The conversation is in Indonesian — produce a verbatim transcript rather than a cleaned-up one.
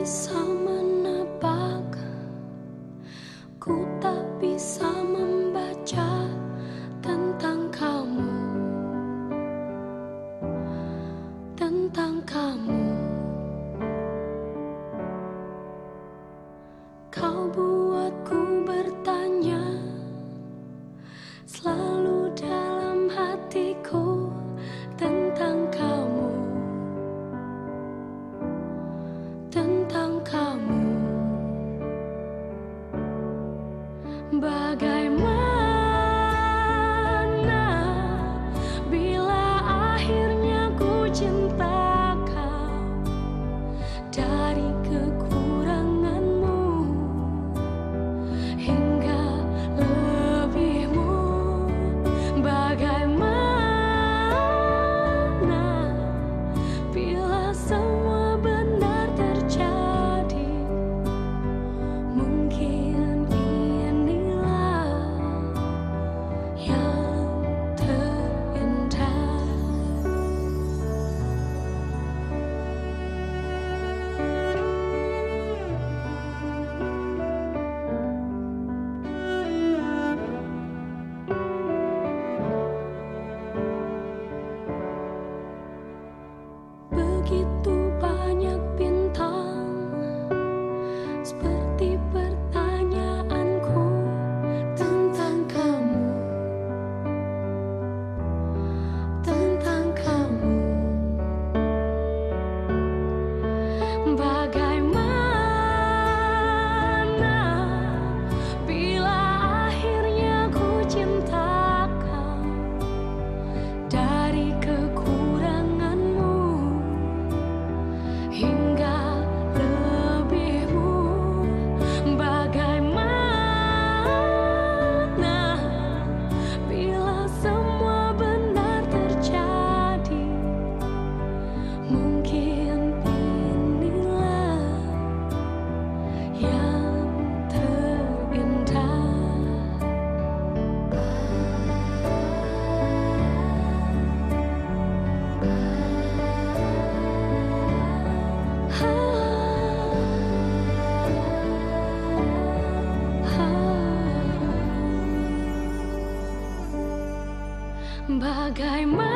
bisa menebak, ku tak bisa membaca tentang kamu, tentang kamu. Kau buatku bertanya selalu dalam hatiku tentang kamu, tentang kamu. Bagaimana bila akhirnya ku cinta kau dari kekuranganmu hingga lebihmu? Bagaimana bila semua benar terjadi? Mungkin inilah yang terindah. Begitu banyak bintang seperti pertanyaanku tentang kamu, tentang kamu. Bagaimana bila akhirnya ku cinta kau dari kekuranganmu hingga lebihmu? Bagaimana bila semua benar terjadi? Mungkin inilah yang terindah. Bagaimana